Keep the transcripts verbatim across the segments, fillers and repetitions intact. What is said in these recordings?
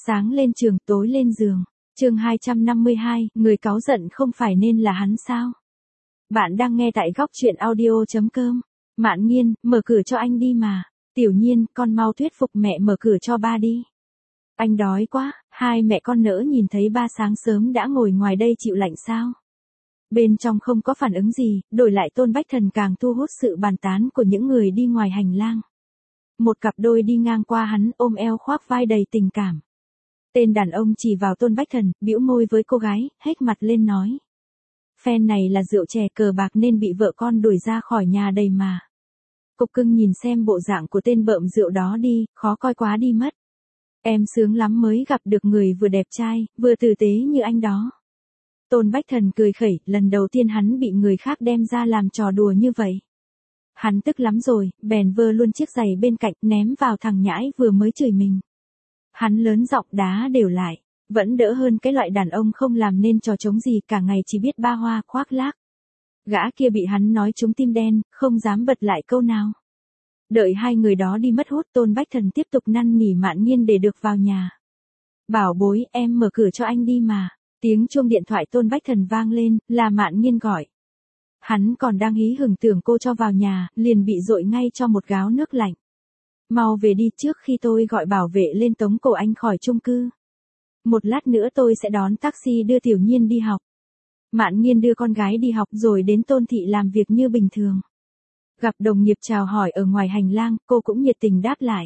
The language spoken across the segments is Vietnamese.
Sáng lên trường, tối lên giường. Chương hai trăm năm mươi hai, người cáu giận không phải nên là hắn sao? Bạn đang nghe tại góc truyện audio chấm com. Mạn Nghiên, mở cửa cho anh đi mà. Tiểu Nhiên, con mau thuyết phục mẹ mở cửa cho ba đi. Anh đói quá. Hai mẹ con nỡ nhìn thấy ba sáng sớm đã ngồi ngoài đây chịu lạnh sao? Bên trong không có phản ứng gì, đổi lại Tôn Bách Thần càng thu hút sự bàn tán của những người đi ngoài hành lang. Một cặp đôi đi ngang qua hắn, ôm eo khoác vai đầy tình cảm. Tên đàn ông chỉ vào Tôn Bách Thần, bĩu môi với cô gái, hếch mặt lên nói. Phen này là rượu chè cờ bạc nên bị vợ con đuổi ra khỏi nhà đầy mà. Cục Cưng nhìn xem bộ dạng của tên bợm rượu đó đi, khó coi quá đi mất. Em sướng lắm mới gặp được người vừa đẹp trai, vừa tử tế như anh đó. Tôn Bách Thần cười khẩy, lần đầu tiên hắn bị người khác đem ra làm trò đùa như vậy. Hắn tức lắm rồi, bèn vơ luôn chiếc giày bên cạnh, ném vào thằng nhãi vừa mới chửi mình. Hắn lớn giọng đá đều lại, vẫn đỡ hơn cái loại đàn ông không làm nên trò trống gì cả ngày chỉ biết ba hoa khoác lác. Gã kia bị hắn nói trúng tim đen, không dám bật lại câu nào. Đợi hai người đó đi mất hút, Tôn Bách Thần tiếp tục năn nỉ Mạn Nghiên để được vào nhà. Bảo bối, em mở cửa cho anh đi mà. Tiếng chuông điện thoại Tôn Bách Thần vang lên, là Mạn Nghiên gọi. Hắn còn đang hí hửng tưởng cô cho vào nhà, liền bị dội ngay cho một gáo nước lạnh. Mau về đi trước khi tôi gọi bảo vệ lên tống cổ anh khỏi chung cư. Một lát nữa tôi sẽ đón taxi đưa Tiểu Nhiên đi học. Mạn Nghiên đưa con gái đi học rồi đến Tôn thị làm việc như bình thường. Gặp đồng nghiệp chào hỏi ở ngoài hành lang, cô cũng nhiệt tình đáp lại.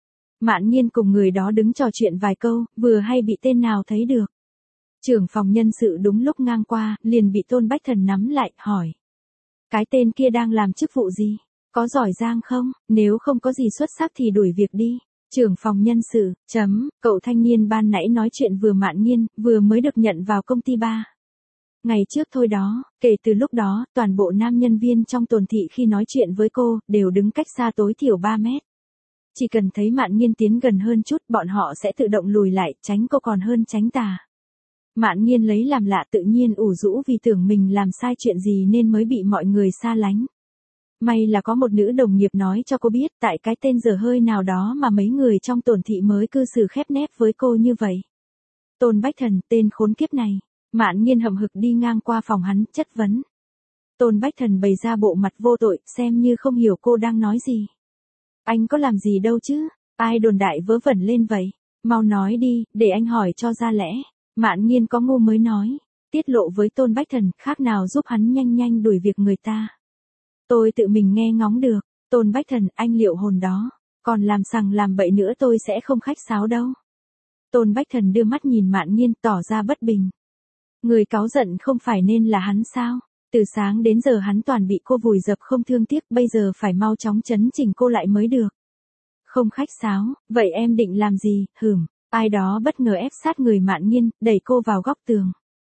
Mạn Nghiên cùng người đó đứng trò chuyện vài câu, vừa hay bị tên nào thấy được. Trưởng phòng nhân sự đúng lúc ngang qua, liền bị Tôn Bách Thần nắm lại, hỏi. Cái tên kia đang làm chức vụ gì? Có giỏi giang không? Nếu không có gì xuất sắc thì đuổi việc đi. Trưởng phòng nhân sự, chấm, cậu thanh niên ban nãy nói chuyện vừa Mạn Nghiên, vừa mới được nhận vào công ty ba. Ngày trước thôi đó, kể từ lúc đó, toàn bộ nam nhân viên trong Tôn thị khi nói chuyện với cô, đều đứng cách xa tối thiểu ba mét. Chỉ cần thấy Mạn Nghiên tiến gần hơn chút, bọn họ sẽ tự động lùi lại, tránh cô còn hơn tránh tà. Mạn Nghiên lấy làm lạ tự nhiên ủ rũ vì tưởng mình làm sai chuyện gì nên mới bị mọi người xa lánh. May là có một nữ đồng nghiệp nói cho cô biết tại cái tên dở hơi nào đó mà mấy người trong Tôn thị mới cư xử khép nép với cô như vậy. Tôn Bách Thần, tên khốn kiếp này. Mạn Nghiên hậm hực đi ngang qua phòng hắn, chất vấn. Tôn Bách Thần bày ra bộ mặt vô tội, xem như không hiểu cô đang nói gì. Anh có làm gì đâu chứ, ai đồn đại vớ vẩn lên vậy, mau nói đi, để anh hỏi cho ra lẽ. Mạn Nghiên có ngu mới nói, tiết lộ với Tôn Bách Thần, khác nào giúp hắn nhanh nhanh đuổi việc người ta. Tôi tự mình nghe ngóng được, Tôn Bách Thần, anh liệu hồn đó, còn làm sằng làm bậy nữa tôi sẽ không khách sáo đâu. Tôn Bách Thần đưa mắt nhìn Mạn Nghiên tỏ ra bất bình. Người cáu giận không phải nên là hắn sao? Từ sáng đến giờ hắn toàn bị cô vùi dập không thương tiếc, bây giờ phải mau chóng chấn chỉnh cô lại mới được. Không khách sáo, vậy em định làm gì? Hửm, ai đó bất ngờ ép sát người Mạn Nghiên, đẩy cô vào góc tường.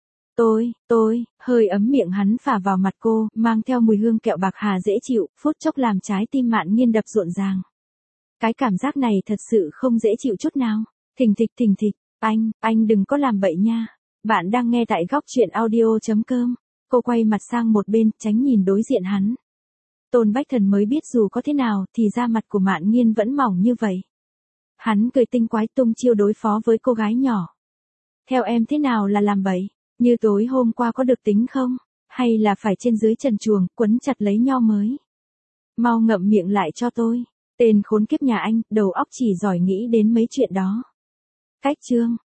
Tôi, tôi, hơi ấm miệng hắn phả vào mặt cô, mang theo mùi hương kẹo bạc hà dễ chịu, phút chốc làm trái tim Mạn Nghiên đập rộn ràng. Cái cảm giác này thật sự không dễ chịu chút nào. Thình thịch thình thịch, anh, anh đừng có làm bậy nha. Bạn đang nghe tại góc truyện audio chấm com. Cô quay mặt sang một bên, tránh nhìn đối diện hắn. Tôn Bách Thần mới biết dù có thế nào thì da mặt của Mạn Nghiên vẫn mỏng như vậy. Hắn cười tinh quái tung chiêu đối phó với cô gái nhỏ. Theo em thế nào là làm bậy? Như tối hôm qua có được tính không? Hay là phải trên dưới trần truồng, quấn chặt lấy nhau mới? Mau ngậm miệng lại cho tôi. Tên khốn kiếp nhà anh, đầu óc chỉ giỏi nghĩ đến mấy chuyện đó. Cách chương.